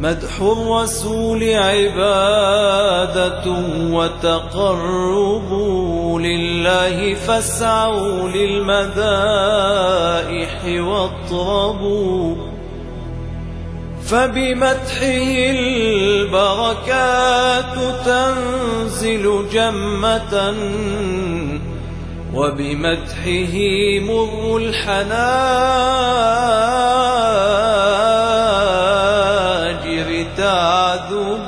مدح الرسول عبادة وتقرب لله، فاسعوا للمدائح واطربوا، فبمدحه البركات تنزل جمة، وبمدحه مر الحناجر تعذب.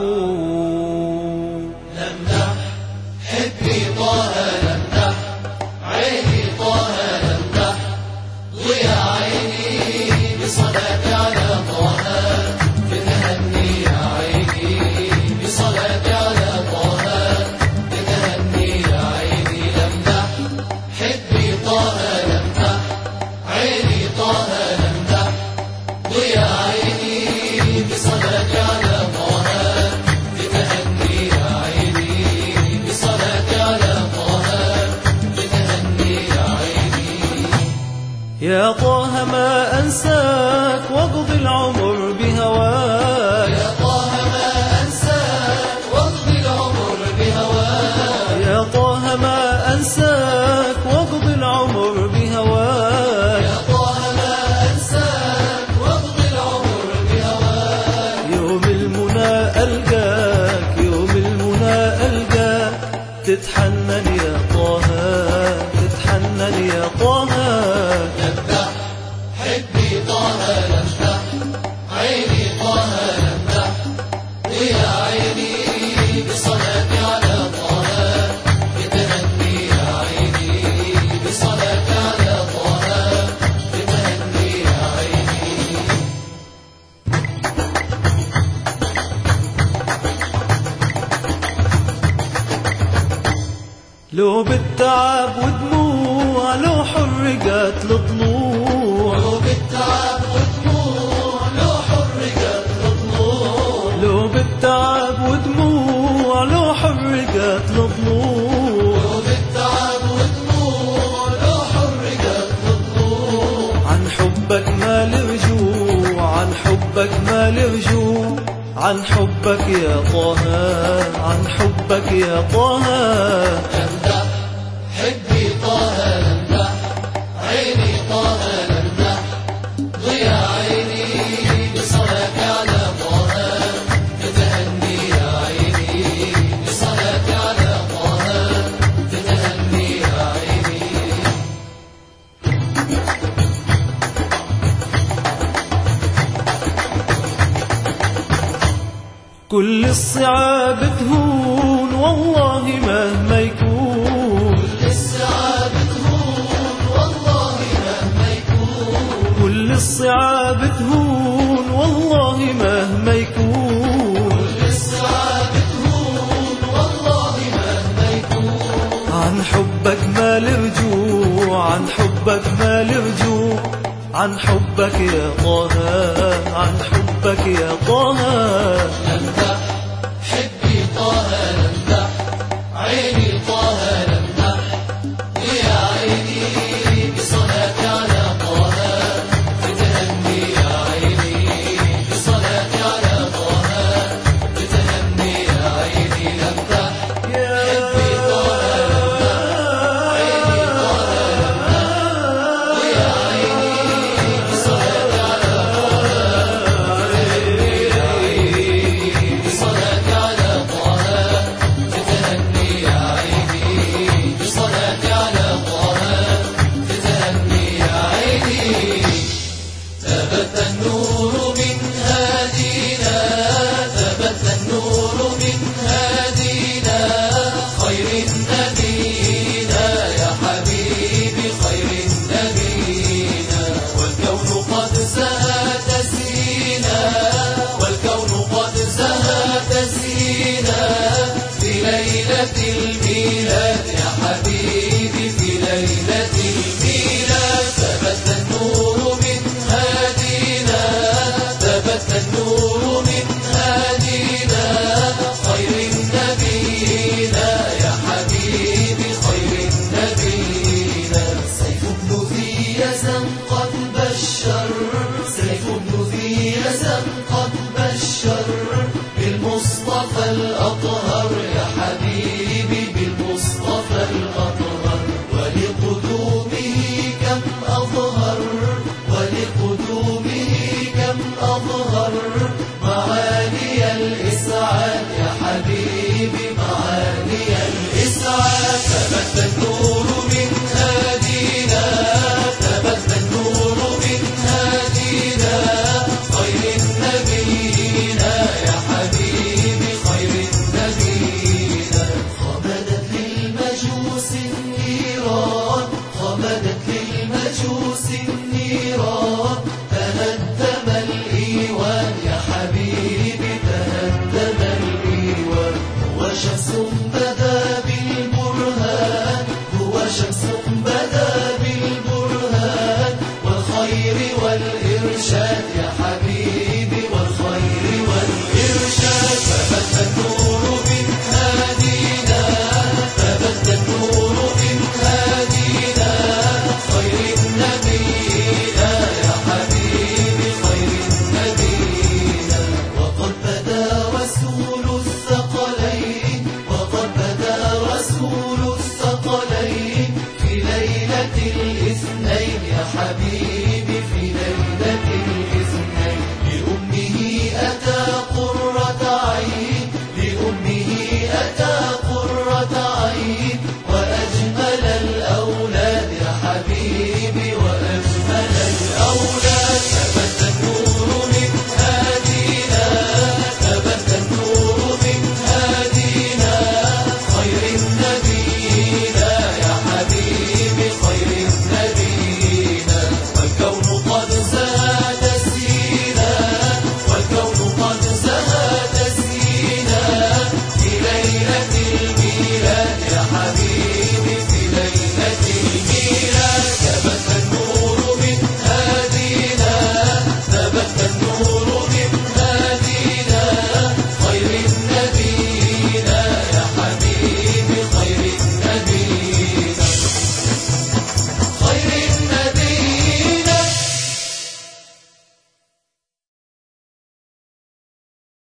لمدح حبي طه، لمدح عيني طه، لمدح ضياء عيني بصلاة على طه، بتهني يا عيني بصلاة على طه، بتهني يا عيني. لمدح حبي طه، لمدح عيني طه، لمدح ضياء عيني بصلاة على طه، بتهني يا عيني بصلاة على طه، بتهني يا عيني. يا طه ما أنساك واقضي العمر بهواك، يا طه ما أنساك واقضي العمر بهواك، يا طه ما أنساك واقضي العمر بهواك، يا طه ما أنساك واقضي العمر بهواك. يوم المنى ألقاك، يوم المنى ألقاك، تتحنن يا طه، تتحنن يا طه. لمدح حبي طه، لمدح عيني طه، لمدح ضياء عيني بصلاة على طه، بتهني يا عيني بصلاة على طه، بتهني يا عيني. لو بالتعب ودموع، لو حرقت الضلوع، لو بالتعب ودموع، لو حرقت الضلوع، لو بالتعب ودموع، لو حرقت الضلوع، لو بالتعب ودموع، لو حرقت الضلوع. عن حبك ما لرجوع، عن حبك ما لرجوع، عن حبك يا طه، عن حبك يا طه. لمدح حبي طه، لمدح عيني طه، لمدح ضياء عيني بصلاة على طه، بتهني يا عيني بصلاة على طه، بتهني يا عيني. كل الصعاب تهون والله مهما يكون، كل الصعاب تهون والله مهما يكون، كل الصعاب تهون والله مهما يكون، كل الصعاب تهون والله مهما يكون. عن حبك ما لرجوع، عن حبك ما لرجوع، عن حبك يا طه، عن حبك يا طه. لمدح